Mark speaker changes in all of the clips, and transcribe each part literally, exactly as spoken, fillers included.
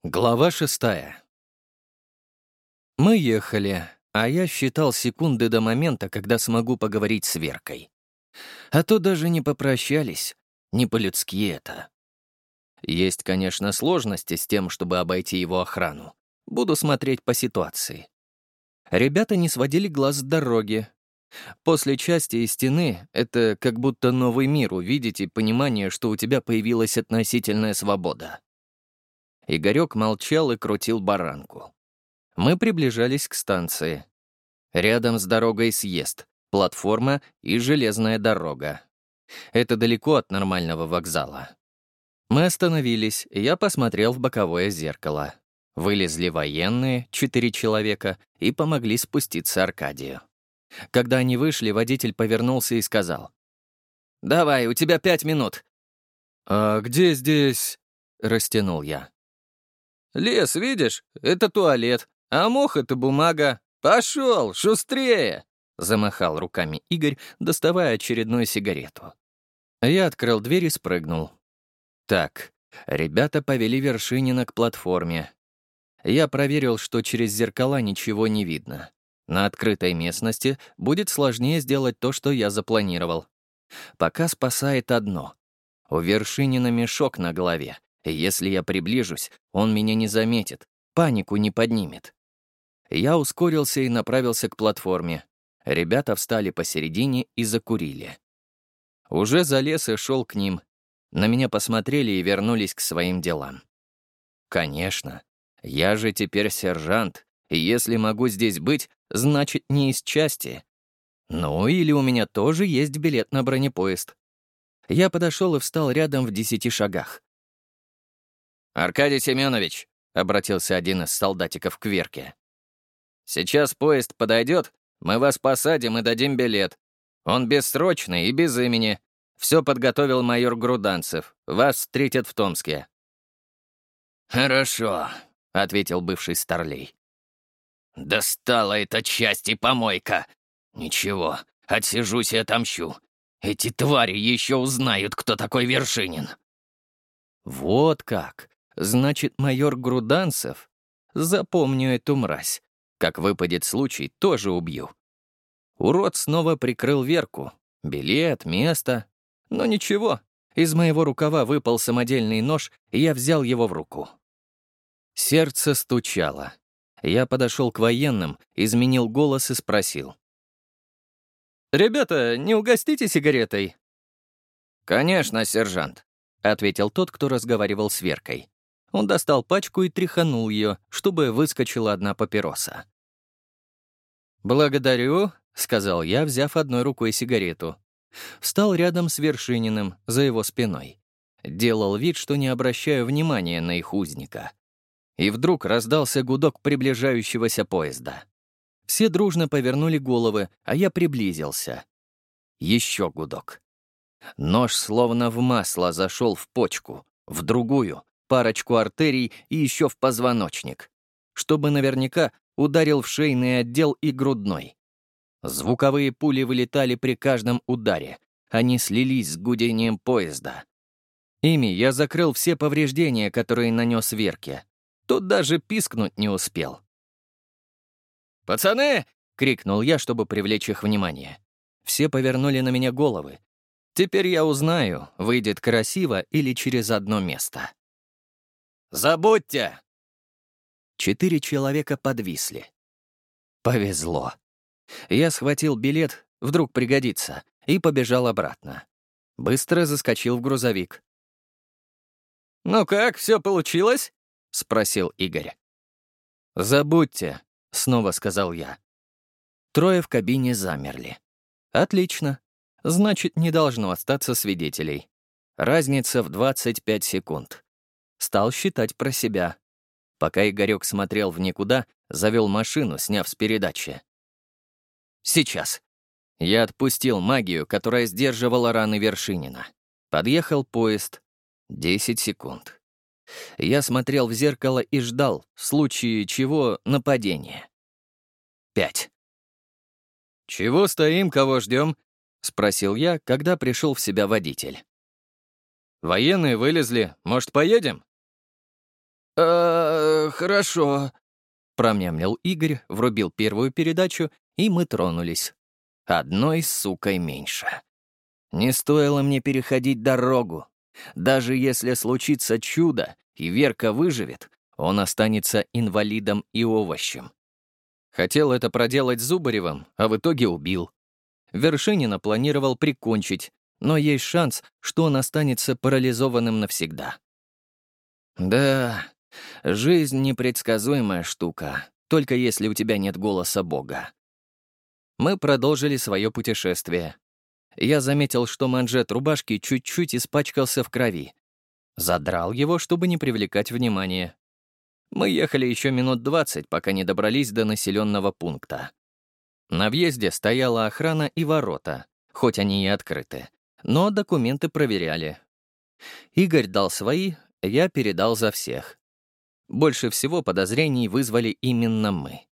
Speaker 1: Глава шестая. Мы ехали, а я считал секунды до момента, когда смогу поговорить с Веркой. А то даже не попрощались, не по-людски это. Есть, конечно, сложности с тем, чтобы обойти его охрану. Буду смотреть по ситуации. Ребята не сводили глаз с дороги. После части и стены — это как будто новый мир увидеть и понимание, что у тебя появилась относительная свобода. Игорек молчал и крутил баранку. Мы приближались к станции. Рядом с дорогой съезд, платформа и железная дорога. Это далеко от нормального вокзала. Мы остановились, и я посмотрел в боковое зеркало. Вылезли военные, четыре человека, и помогли спуститься Аркадию. Когда они вышли, водитель повернулся и сказал: «Давай, у тебя пять минут». «А где здесь?» — растянул я. «Лес, видишь? Это туалет. А мох — это бумага. Пошел, шустрее!» — замахал руками Игорь, доставая очередную сигарету. Я открыл дверь и спрыгнул. Так, ребята повели Вершинина к платформе. Я проверил, что через зеркала ничего не видно. На открытой местности будет сложнее сделать то, что я запланировал. Пока спасает одно. У Вершинина мешок на голове. И если я приближусь, он меня не заметит, панику не поднимет. Я ускорился и направился к платформе. Ребята встали посередине и закурили. Уже залез и шел к ним. На меня посмотрели и вернулись к своим делам. Конечно, я же теперь сержант, и если могу здесь быть, значит, не из части. Ну, или у меня тоже есть билет на бронепоезд. Я подошел и встал рядом в десяти шагах. «Аркадий Семенович», — обратился один из солдатиков к Верке, «сейчас поезд подойдет, мы вас посадим и дадим билет. Он бессрочный и без имени. Все подготовил майор Груданцев. Вас встретят в Томске».
Speaker 2: «Хорошо», —
Speaker 1: ответил бывший старлей.
Speaker 2: «Достала эта часть и помойка. Ничего, отсижусь и отомщу. Эти твари еще узнают, кто такой Вершинин».
Speaker 1: Вот как. Значит, майор Груданцев? Запомню эту мразь. Как выпадет случай, тоже убью. Урод снова прикрыл Верку. Билет, место. Но ничего. Из моего рукава выпал самодельный нож, и я взял его в руку. Сердце стучало. Я подошел к военным, изменил голос и спросил: «Ребята, не угостите сигаретой?» «Конечно, сержант», — ответил тот, кто разговаривал с Веркой. Он достал пачку и тряханул ее, чтобы выскочила одна папироса. «Благодарю», — сказал я, взяв одной рукой сигарету. Встал рядом с Вершининым, за его спиной. Делал вид, что не обращаю внимания на их узника. И вдруг раздался гудок приближающегося поезда. Все дружно повернули головы, а я приблизился. Еще гудок. Нож словно в масло зашел в почку, в другую, парочку артерий и еще в позвоночник. Чтобы наверняка ударил в шейный отдел и грудной. Звуковые пули вылетали при каждом ударе. Они слились с гудением поезда. Ими я закрыл все повреждения, которые нанес Верке. Тот даже пискнуть не успел. «Пацаны!» — крикнул я, чтобы привлечь их внимание. Все повернули на меня головы. Теперь я узнаю, выйдет красиво или через одно место. «Забудьте!» Четыре человека подвисли. Повезло. Я схватил билет, вдруг пригодится, и побежал обратно. Быстро заскочил в грузовик. «Ну как, все получилось?» — спросил Игорь. «Забудьте», — снова сказал я. Трое в кабине замерли. «Отлично. Значит, не должно остаться свидетелей. Разница в двадцать пять секунд». Стал считать про себя. Пока Игорек смотрел в никуда, завел машину, сняв с передачи. «Сейчас». Я отпустил магию, которая сдерживала раны Вершинина. Подъехал поезд. Десять секунд. Я смотрел в зеркало и ждал, в случае чего, нападение. Пять. «Чего стоим, кого ждем?» — спросил я, когда пришел в себя водитель. «Военные вылезли. Может, поедем?» «Э, хорошо», — промямлил Игорь, врубил первую передачу, и мы тронулись. Одной сукой меньше. Не стоило мне переходить дорогу. Даже если случится чудо, и Верка выживет, он останется инвалидом и овощем. Хотел это проделать с Зубаревым, а в итоге убил. Вершинина планировал прикончить, но есть шанс, что он останется парализованным навсегда. Да, жизнь — непредсказуемая штука, только если у тебя нет голоса Бога. Мы продолжили свое путешествие. Я заметил, что манжет рубашки чуть-чуть испачкался в крови. Задрал его, чтобы не привлекать внимания. Мы ехали еще минут двадцать, пока не добрались до населенного пункта. На въезде стояла охрана и ворота, хоть они и открыты, но документы проверяли. Игорь дал свои, я передал за всех. Больше всего подозрений вызвали именно мы.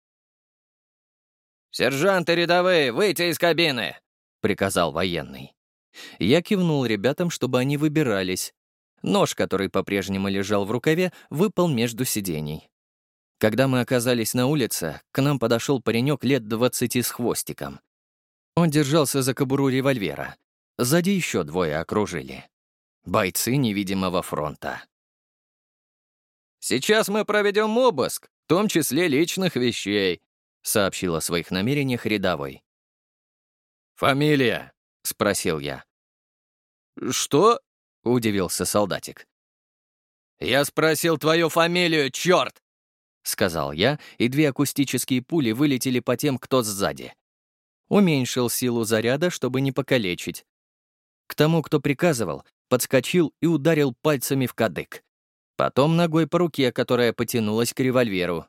Speaker 2: «Сержанты рядовые, выйти из кабины!» — приказал военный.
Speaker 1: Я кивнул ребятам, чтобы они выбирались. Нож, который по-прежнему лежал в рукаве, выпал между сидений. Когда мы оказались на улице, к нам подошел паренек лет двадцати с хвостиком. Он держался за кобуру револьвера. Сзади еще двое окружили. Бойцы невидимого фронта.
Speaker 2: «Сейчас мы проведем обыск, в том числе личных вещей»,
Speaker 1: — сообщил о своих намерениях рядовой.
Speaker 2: «Фамилия?» — спросил я.
Speaker 1: «Что?» — удивился солдатик.
Speaker 2: «Я спросил твою фамилию, черт!»
Speaker 1: — сказал я, и две акустические пули вылетели по тем, кто сзади. Уменьшил силу заряда, чтобы не покалечить. К тому, кто приказывал, подскочил и ударил пальцами в кадык. Потом ногой по руке, которая потянулась к револьверу.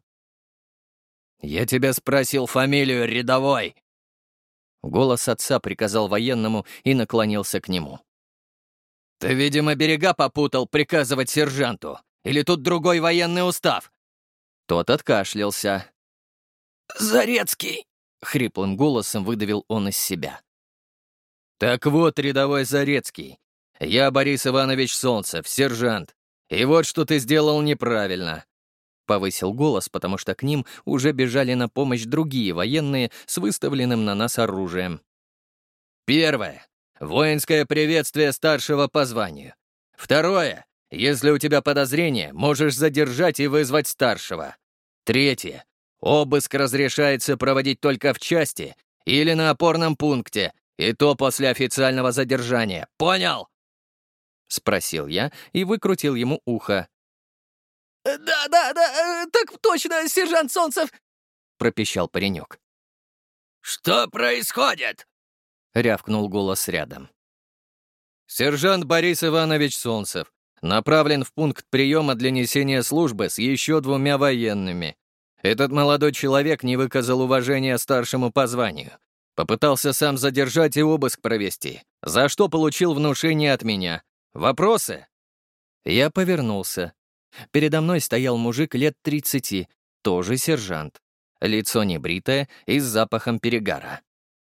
Speaker 2: «Я тебя спросил фамилию, рядовой!»
Speaker 1: Голос отца приказал военному и наклонился к нему.
Speaker 2: «Ты, видимо, берега попутал приказывать сержанту. Или тут другой военный устав?»
Speaker 1: Тот откашлялся.
Speaker 2: «Зарецкий!» —
Speaker 1: хриплым голосом выдавил он из себя.
Speaker 2: «Так вот, рядовой Зарецкий, я Борис Иванович Солнцев, сержант. И вот что ты сделал неправильно».
Speaker 1: Повысил голос, потому что к ним уже бежали на помощь другие военные с выставленным на нас оружием.
Speaker 2: «Первое. Воинское приветствие старшего по званию. Второе. Если у тебя подозрение, можешь задержать и вызвать старшего. Третье. Обыск разрешается проводить только в части или на опорном пункте, и то после официального задержания. Понял?»
Speaker 1: — спросил я и выкрутил ему ухо.
Speaker 2: «Да, да, да, так точно, сержант Солнцев!» — пропищал паренек. «Что происходит?» — рявкнул голос рядом.
Speaker 1: «Сержант Борис Иванович Солнцев направлен в пункт приема для несения службы с еще двумя военными. Этот молодой человек не выказал уважения старшему по званию. Попытался сам задержать и обыск провести, за что получил внушение от меня. Вопросы?» Я повернулся. Передо мной стоял мужик лет тридцати, тоже сержант. Лицо небритое и с запахом перегара.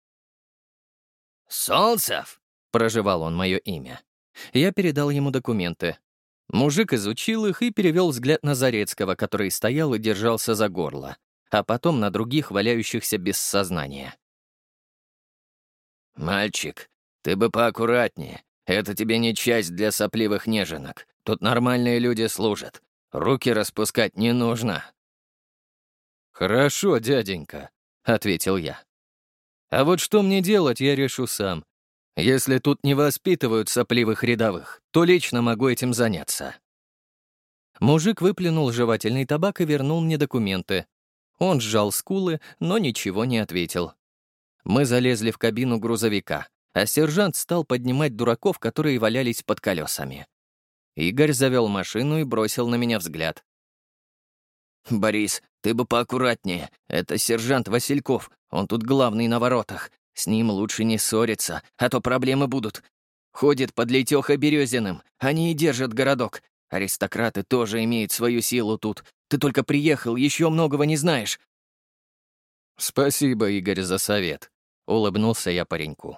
Speaker 2: «Солнцев?»
Speaker 1: — проживал он мое имя. Я передал ему документы. Мужик изучил их и перевел взгляд на Зарецкого, который стоял и держался за горло, а потом на других, валяющихся без сознания.
Speaker 2: «Мальчик, ты бы поаккуратнее. Это тебе не часть для сопливых неженок. Тут нормальные люди служат. Руки распускать не нужно».
Speaker 1: «Хорошо, дяденька», — ответил я. «А вот что мне делать, я решу сам. Если тут не воспитывают сопливых рядовых, то лично могу этим заняться». Мужик выплюнул жевательный табак и вернул мне документы. Он сжал скулы, но ничего не ответил. Мы залезли в кабину грузовика, а сержант стал поднимать дураков, которые валялись под колесами. Игорь завел машину и бросил на меня взгляд.
Speaker 2: «Борис, ты бы поаккуратнее. Это сержант Васильков, он тут главный на воротах. С ним лучше не ссориться, а то проблемы будут. Ходит под Летёхой Березиным, они и держат городок. Аристократы тоже имеют свою силу тут. Ты только приехал, еще многого не знаешь».
Speaker 1: «Спасибо, Игорь, за совет», — улыбнулся я пареньку.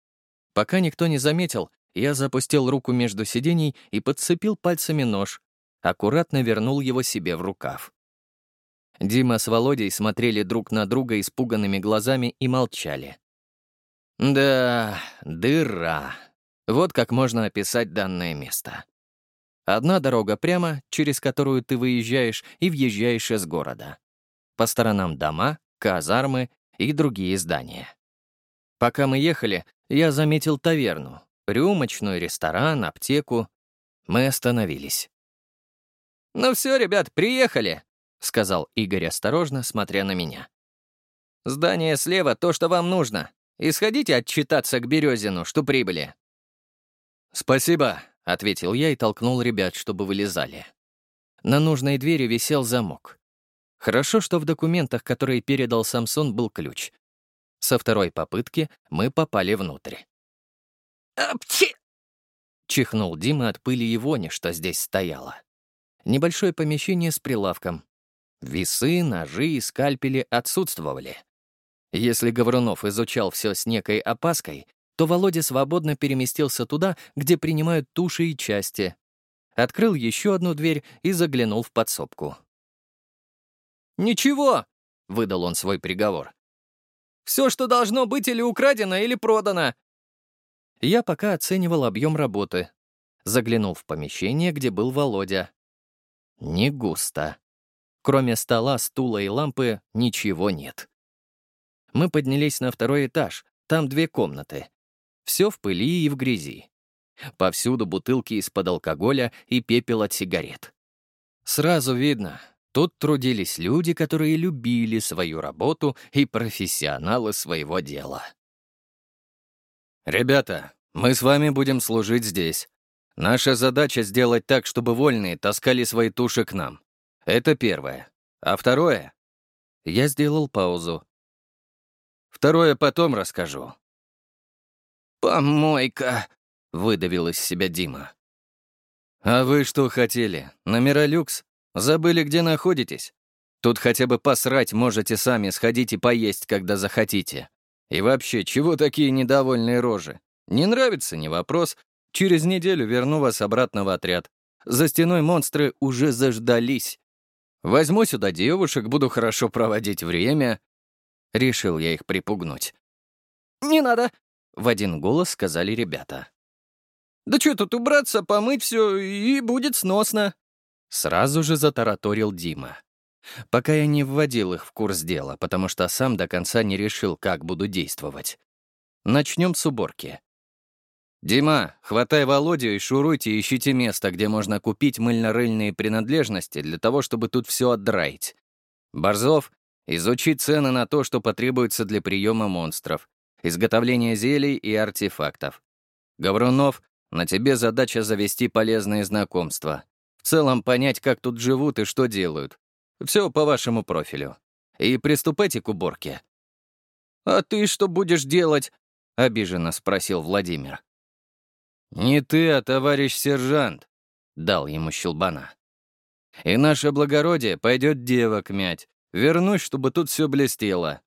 Speaker 1: Пока никто не заметил, я запустил руку между сидений и подцепил пальцами нож. аккуратно вернул его себе в рукав. Дима с Володей смотрели друг на друга испуганными глазами и молчали. Да, дыра. Вот как можно описать данное место. Одна дорога прямо, через которую ты выезжаешь и въезжаешь из города. По сторонам дома, казармы и другие здания. Пока мы ехали, я заметил таверну, рюмочную, ресторан, аптеку. Мы остановились. «Ну все, ребят, приехали», — сказал Игорь осторожно, смотря на меня. «Здание слева — то, что вам нужно. И сходите отчитаться к Березину, что прибыли». «Спасибо», — ответил я и толкнул ребят, чтобы вылезали. На нужной двери висел замок. Хорошо, что в документах, которые передал Самсон, был ключ. Со второй попытки мы попали внутрь. «Апчи!» — чихнул Дима от пыли и вони, что здесь стояло. Небольшое помещение с прилавком. Весы, ножи и скальпели отсутствовали. Если Говорунов изучал все с некой опаской, то Володя свободно переместился туда, где принимают туши и части. Открыл еще одну дверь и заглянул в подсобку. «Ничего!» — выдал он свой приговор. «Все, что должно быть или украдено, или продано!» Я пока оценивал объем работы. Заглянул в помещение, где был Володя. Не густо. Кроме стола, стула и лампы ничего нет. Мы поднялись на второй этаж, там две комнаты. Все в пыли и в грязи. Повсюду бутылки из-под алкоголя и пепел от сигарет. Сразу видно, тут трудились люди, которые любили свою работу и профессионалы своего дела. «Ребята, мы с вами будем служить здесь. Наша задача — сделать так, чтобы вольные таскали свои туши к нам. Это первое. А второе...» Я сделал паузу. «Второе потом расскажу». «Помойка», — выдавил из себя Дима. «А вы что хотели? Номера люкс? Забыли, где находитесь? Тут хотя бы посрать можете сами, сходить и поесть, когда захотите. И вообще, чего такие недовольные рожи? Не нравится — не вопрос. Через неделю верну вас обратно в отряд. За стеной монстры уже заждались. Возьму сюда девушек, буду хорошо проводить время». Решил я их припугнуть. «Не надо!» — в один голос сказали ребята. «Да что тут убраться, помыть все, и будет сносно!» Сразу же затараторил Дима. Пока я не вводил их в курс дела, потому что сам до конца не решил, как буду действовать. Начнем с уборки. «Дима, хватай Володю и шуруйте, ищите место, где можно купить мыльно-рыльные принадлежности для того, чтобы тут все отдраить. Борзов, изучи цены на то, что потребуется для приема монстров, изготовления зелий и артефактов. Говорунов, на тебе задача завести полезные знакомства. В целом понять, как тут живут и что делают. Все по вашему профилю. И приступайте к уборке». «А ты что будешь делать?» — обиженно спросил Владимир. «Не ты, а товарищ сержант», — дал ему щелбана. «И наше благородие пойдет девок мять. Вернусь, чтобы тут все блестело».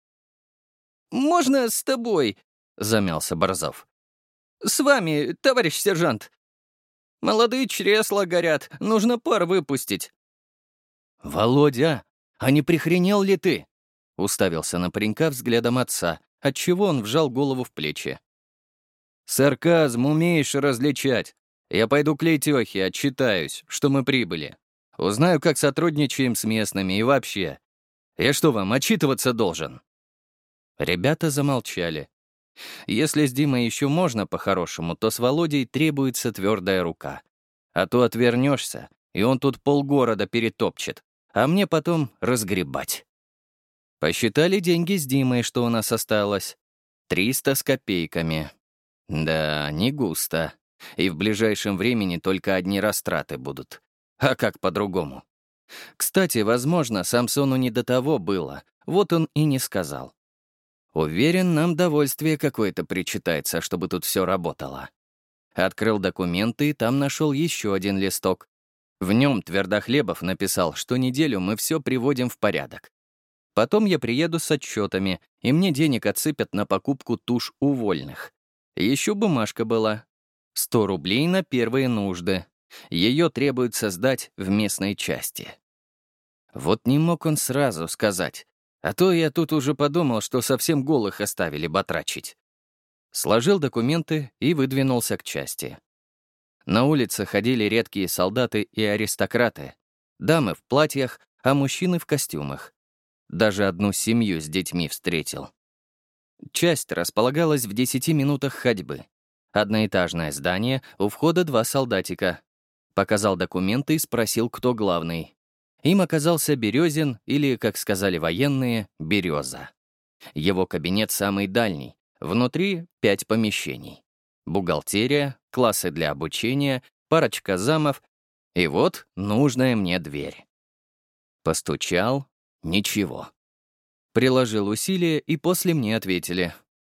Speaker 1: «Можно с тобой?» — замялся Борзов. «С вами, товарищ сержант. Молодые чресла горят, нужно пар выпустить». «Володя, а не прихренел ли ты?» — уставился на паренька взглядом отца, отчего он вжал голову в плечи. «Сарказм умеешь различать. Я пойду к Лейтёхе, отчитаюсь, что мы прибыли. Узнаю, как сотрудничаем с местными и вообще. Я что, вам отчитываться должен?» Ребята замолчали. Если с Димой еще можно по-хорошему, то с Володей требуется твердая рука. А то отвернешься, и он тут полгорода перетопчет, а мне потом разгребать. Посчитали деньги с Димой, что у нас осталось. Триста с копейками. Да, не густо. И в ближайшем времени только одни растраты будут. А как по-другому? Кстати, возможно, Самсону не до того было, вот он и не сказал. Уверен, нам довольствие какое-то причитается, чтобы тут все работало. Открыл документы и там нашел еще один листок. В нем Твердохлебов написал, что неделю мы все приводим в порядок. Потом я приеду с отчетами, и мне денег отсыпят на покупку туш у вольных. Еще бумажка была. Сто рублей на первые нужды. Ее требуется сдать в местной части. Вот не мог он сразу сказать, а то я тут уже подумал, что совсем голых оставили батрачить. Сложил документы и выдвинулся к части. На улице ходили редкие солдаты и аристократы, дамы в платьях, а мужчины в костюмах. Даже одну семью с детьми встретил. Часть располагалась в десяти минутах ходьбы. Одноэтажное здание, у входа два солдатика. Показал документы и спросил, кто главный. Им оказался Березин, или, как сказали военные, Береза. Его кабинет самый дальний, внутри пять помещений. Бухгалтерия, классы для обучения, парочка замов и вот нужная мне дверь. Постучал — ничего. Приложил усилия, и после мне ответили.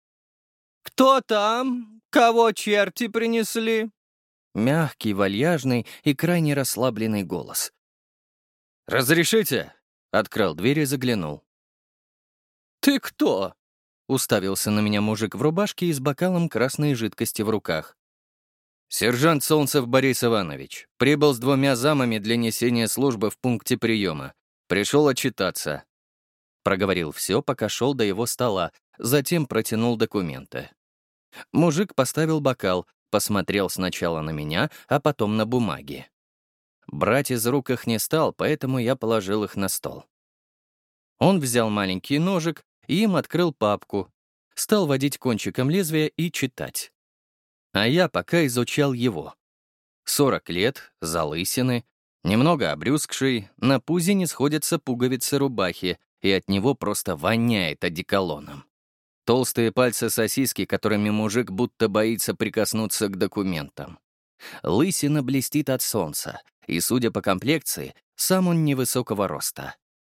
Speaker 2: «Кто там? Кого черти принесли?»
Speaker 1: Мягкий, вальяжный и крайне расслабленный голос.
Speaker 2: «Разрешите?» —
Speaker 1: Открыл дверь и заглянул.
Speaker 2: «Ты кто?»
Speaker 1: — уставился на меня мужик в рубашке и с бокалом красной жидкости в руках.
Speaker 2: «Сержант Солнцев Борис Иванович. Прибыл с двумя замами для несения службы в пункте приема. Пришел отчитаться».
Speaker 1: Проговорил все, пока шел до его стола, затем протянул документы. Мужик поставил бокал, посмотрел сначала на меня, а потом на бумаги. Брать из рук их не стал, поэтому я положил их на стол. Он взял маленький ножик и им открыл папку, стал водить кончиком лезвия и читать. А я пока изучал его. Сорок лет, залысины, немного обрюзгший, на пузе не сходятся пуговицы рубахи, и от него просто воняет одеколоном. Толстые пальцы сосиски, которыми мужик будто боится прикоснуться к документам. Лысина блестит от солнца, и, судя по комплекции, сам он невысокого роста.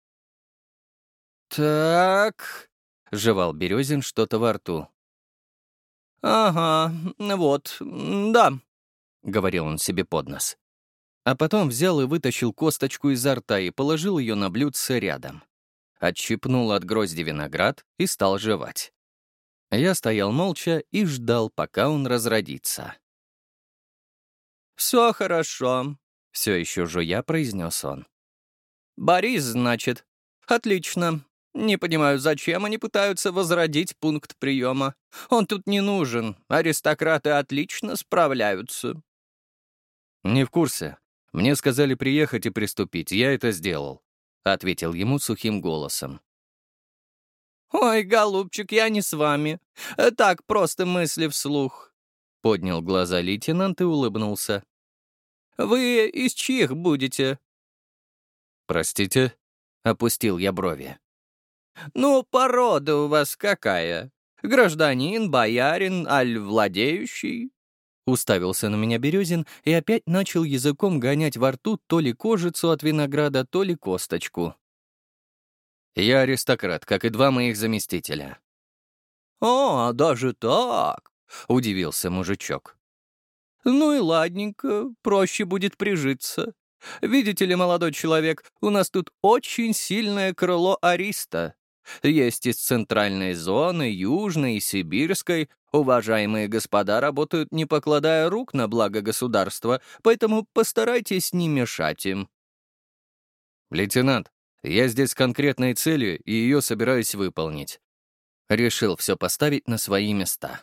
Speaker 2: «Так...»
Speaker 1: — жевал Березин что-то во рту.
Speaker 2: «Ага, вот, да»,
Speaker 1: — говорил он себе под нос. А потом взял и вытащил косточку изо рта и положил ее на блюдце рядом. Отщипнул от грозди виноград и стал жевать. Я стоял молча и ждал, пока он разродится.
Speaker 2: «Все хорошо»,
Speaker 1: — все еще жуя произнес он.
Speaker 2: «Борис, значит. Отлично. Не понимаю, зачем они пытаются возродить пункт приема. Он тут не нужен. Аристократы отлично справляются».
Speaker 1: «Не в курсе. Мне сказали приехать и приступить. Я это сделал», — ответил ему сухим голосом.
Speaker 2: «Ой, голубчик, я не с вами. Так, просто мысли вслух», —
Speaker 1: поднял глаза лейтенант и улыбнулся.
Speaker 2: «Вы из чьих будете?»
Speaker 1: «Простите?» — опустил я брови.
Speaker 2: «Ну, порода у вас какая? Гражданин, боярин, аль владеющий?»
Speaker 1: Уставился на меня Березин и опять начал языком гонять во рту то ли кожицу от винограда, то ли косточку. «Я аристократ, как и два моих заместителя».
Speaker 2: «А, даже так?» — удивился мужичок. «Ну и ладненько, проще будет прижиться. Видите ли, молодой человек, у нас тут очень сильное крыло ариста. Есть из центральной зоны, южной и сибирской. Уважаемые господа работают, не покладая рук на благо государства, поэтому постарайтесь не мешать им».
Speaker 1: «Лейтенант, я здесь с конкретной целью и ее собираюсь выполнить». Решил все поставить на свои места.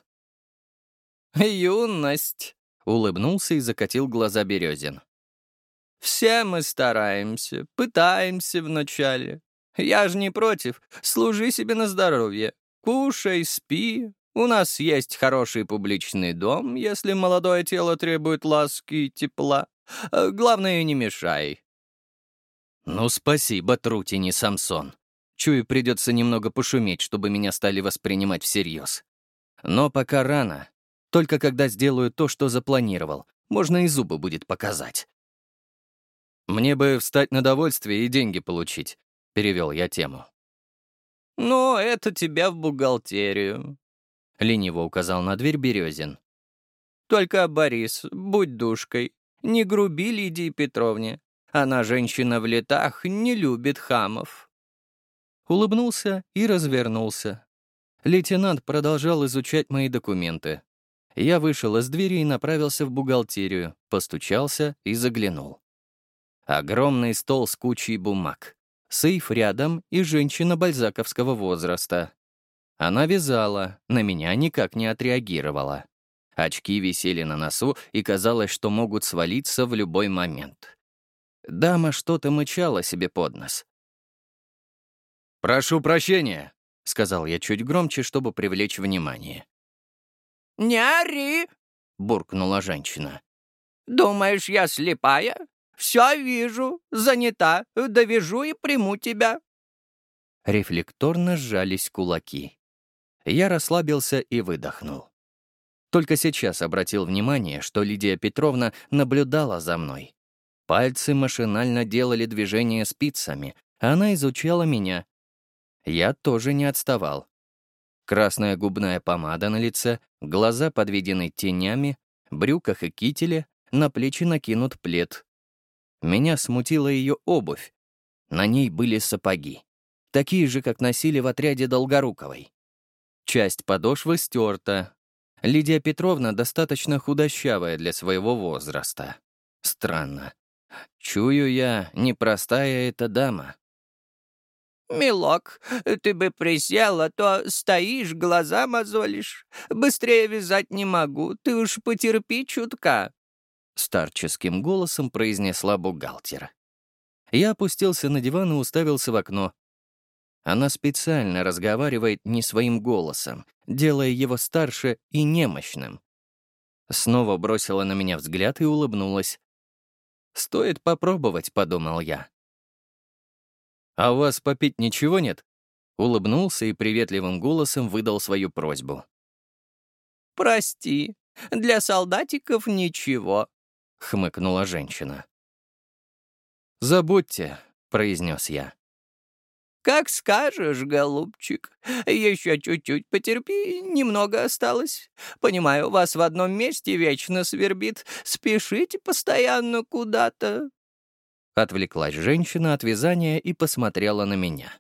Speaker 2: «Юность», — улыбнулся и закатил глаза Березин. «Все мы стараемся, пытаемся вначале. Я же не против, служи себе на здоровье. Кушай, спи. У нас есть хороший публичный дом, если молодое тело требует ласки и тепла. Главное, не мешай».
Speaker 1: «Ну, спасибо, Трутень Самсон. Чую, придется немного пошуметь, чтобы меня стали воспринимать всерьез. Но пока рано. Только когда сделаю то, что запланировал, можно и зубы будет показать». «Мне бы встать на довольствие и деньги получить», — перевел я тему.
Speaker 2: «Ну, это тебя в бухгалтерию»,
Speaker 1: — лениво указал на дверь Березин.
Speaker 2: «Только, Борис, будь душкой, не груби Лидии Петровне. Она женщина в летах, не любит хамов».
Speaker 1: Улыбнулся и развернулся. Лейтенант продолжал изучать мои документы. Я вышел из двери и направился в бухгалтерию, постучался и заглянул. Огромный стол с кучей бумаг. Сейф рядом и женщина бальзаковского возраста. Она вязала, на меня никак не отреагировала. Очки висели на носу, и казалось, что могут свалиться в любой момент. Дама что-то мычала себе под нос. «Прошу прощения», — сказал я чуть громче, чтобы привлечь внимание.
Speaker 2: «Не ори!» — буркнула женщина. «Думаешь, я слепая? Все вижу, занята, довяжу и приму тебя».
Speaker 1: Рефлекторно сжались кулаки. Я расслабился и выдохнул. Только сейчас обратил внимание, что Лидия Петровна наблюдала за мной. Пальцы машинально делали движения спицами, а она изучала меня. Я тоже не отставал. Красная губная помада на лице, глаза подведены тенями, брюках и кителе, на плечи накинут плед. Меня смутила ее обувь. На ней были сапоги, такие же, как носили в отряде Долгоруковой. Часть подошвы стерта. Лидия Петровна достаточно худощавая для своего возраста. Странно. Чую я, непростая эта дама.
Speaker 2: «Милок, ты бы присел, а то стоишь, глаза мозолишь. Быстрее вязать не могу, ты уж потерпи чутка», —
Speaker 1: старческим голосом произнесла бухгалтер. Я опустился на диван и уставился в окно. Она специально разговаривает не своим голосом, делая его старше и немощным. Снова бросила на меня взгляд и улыбнулась. «Стоит попробовать», — подумал я. «А у вас попить ничего нет?» Улыбнулся и приветливым голосом выдал свою просьбу.
Speaker 2: «Прости, для солдатиков ничего»,
Speaker 1: — хмыкнула женщина. «Забудьте», — произнес я.
Speaker 2: «Как скажешь, голубчик. Еще чуть-чуть потерпи, немного осталось. Понимаю, вас в одном месте вечно свербит. Спешите постоянно куда-то».
Speaker 1: Отвлеклась женщина от вязания и посмотрела на меня.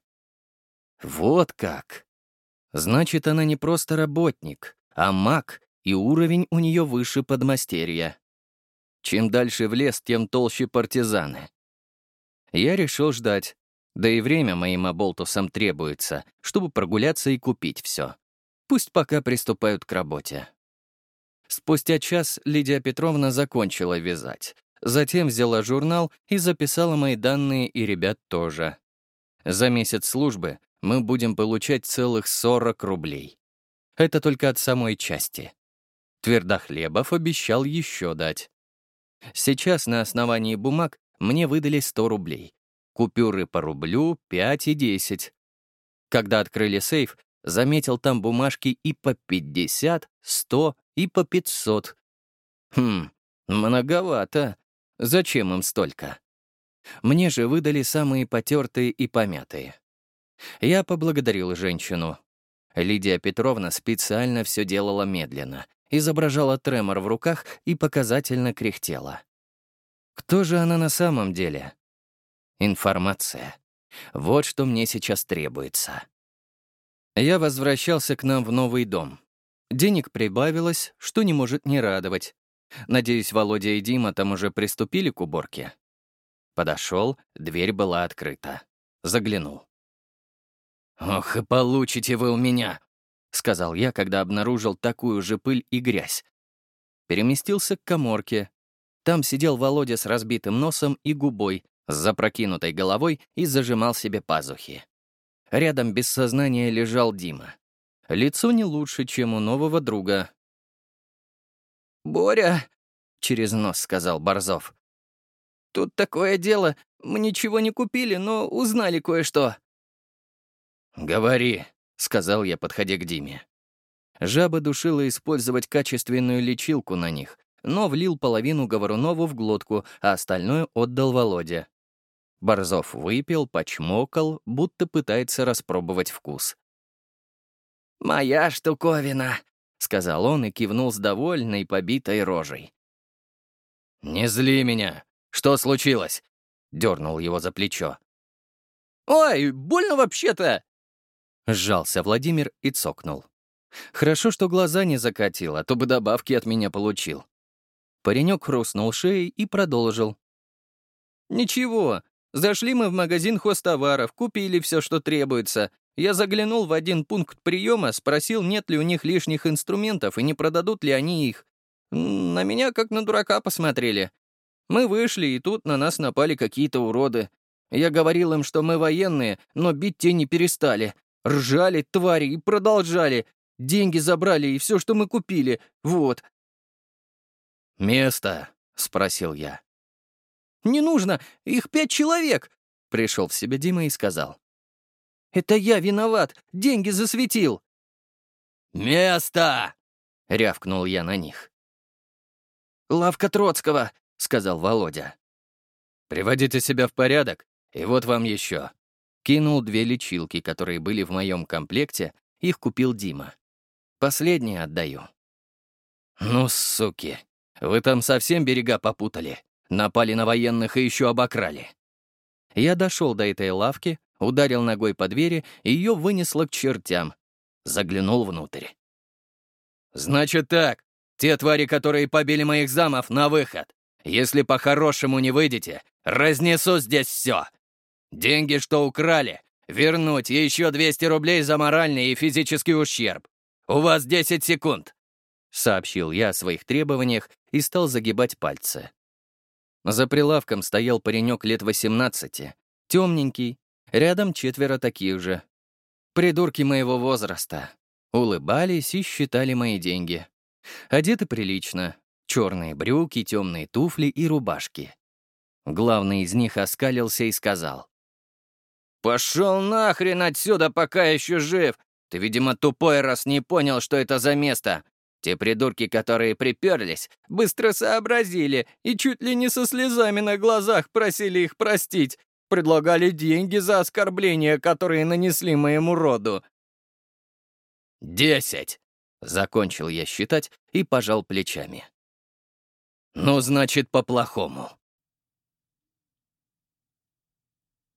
Speaker 1: Вот как! Значит, она не просто работник, а маг, и уровень у нее выше подмастерья. Чем дальше в лес, тем толще партизаны. Я решил ждать. Да и время моим оболтусам требуется, чтобы прогуляться и купить все. Пусть пока приступают к работе. Спустя час Лидия Петровна закончила вязать. Затем взяла журнал и записала мои данные и ребят тоже. За месяц службы мы будем получать целых сорок рублей. Это только от самой части. Твердохлебов обещал еще дать. Сейчас на основании бумаг мне выдали сто рублей. Купюры по рублю, пять и десять. Когда открыли сейф, заметил там бумажки и по пятьдесят, сто и по пятьсот. Хм, многовато. Зачем им столько? Мне же выдали самые потертые и помятые. Я поблагодарил женщину. Лидия Петровна специально все делала медленно, изображала тремор в руках и показательно кряхтела. Кто же она на самом деле? Информация. Вот что мне сейчас требуется. Я возвращался к нам в новый дом. Денег прибавилось, что не может не радовать. Надеюсь, Володя и Дима там уже приступили к уборке. Подошел, дверь была открыта. Заглянул. «Ох, и получите вы у меня!» — сказал я, когда обнаружил такую же пыль и грязь. Переместился к каморке. Там сидел Володя с разбитым носом и губой, с запрокинутой головой и зажимал себе пазухи. Рядом без сознания лежал Дима. Лицо не лучше, чем у нового друга.
Speaker 2: «Боря», —
Speaker 1: через нос сказал Борзов.
Speaker 2: «Тут такое дело. Мы ничего не купили, но узнали кое-что».
Speaker 1: «Говори», — сказал я, подходя к Диме. Жаба душила использовать качественную лечилку на них, но влил половину Говорунову в глотку, а остальное отдал Володе. Борзов выпил, почмокал, будто пытается распробовать вкус.
Speaker 2: «Моя штуковина»,
Speaker 1: — сказал он и кивнул с довольной, побитой рожей. «Не зли меня! Что случилось?» — дернул его за плечо.
Speaker 2: «Ой, больно вообще-то!»
Speaker 1: Сжался Владимир и цокнул. Хорошо, что глаза не закатил, а то бы добавки от меня получил. Паренек хрустнул шеей и продолжил. «Ничего, зашли мы в магазин хозтоваров, купили все, что требуется. Я заглянул в один пункт приема, спросил, нет ли у них лишних инструментов и не продадут ли они их. М, На меня как на дурака посмотрели. Мы вышли, и тут на нас напали какие-то уроды. Я говорил им, что мы военные, но бить те не перестали. Ржали, твари, и продолжали. Деньги забрали и все, что мы купили. Вот».
Speaker 2: «Место?» — спросил я.
Speaker 1: «Не нужно, их пять человек!» Пришел в себя Дима и сказал. «Это я виноват, деньги засветил!»
Speaker 2: «Место!» — рявкнул я на них.
Speaker 1: «Лавка Троцкого!» — сказал Володя.
Speaker 2: «Приводите себя в порядок, и вот вам еще». Кинул две лечилки, которые были в моем комплекте, их купил Дима. Последние отдаю. «Ну, суки, вы там совсем берега попутали. Напали на военных и еще обокрали». Я дошел до этой лавки, ударил ногой по двери, и ее вынесло к чертям. Заглянул внутрь. «Значит так, те твари, которые побили моих замов, на выход. Если по-хорошему не выйдете, разнесу здесь все. Деньги, что украли, вернуть и еще двести рублей за моральный и физический ущерб. У вас десять секунд», — сообщил я о своих требованиях и стал загибать пальцы. За прилавком стоял паренек лет восемнадцати, темненький, рядом четверо таких же. Придурки моего возраста. Улыбались и считали мои деньги. Одеты прилично. Черные брюки, темные туфли и рубашки. Главный из них оскалился и сказал. «Пошел нахрен отсюда, пока еще жив! Ты, видимо, тупой, раз не понял, что это за место. Те придурки, которые приперлись, быстро сообразили и чуть ли не со слезами на глазах просили их простить, предлагали деньги за оскорбления, которые нанесли моему роду». «Десять!» — закончил я считать и пожал плечами. «Ну, значит, по-плохому».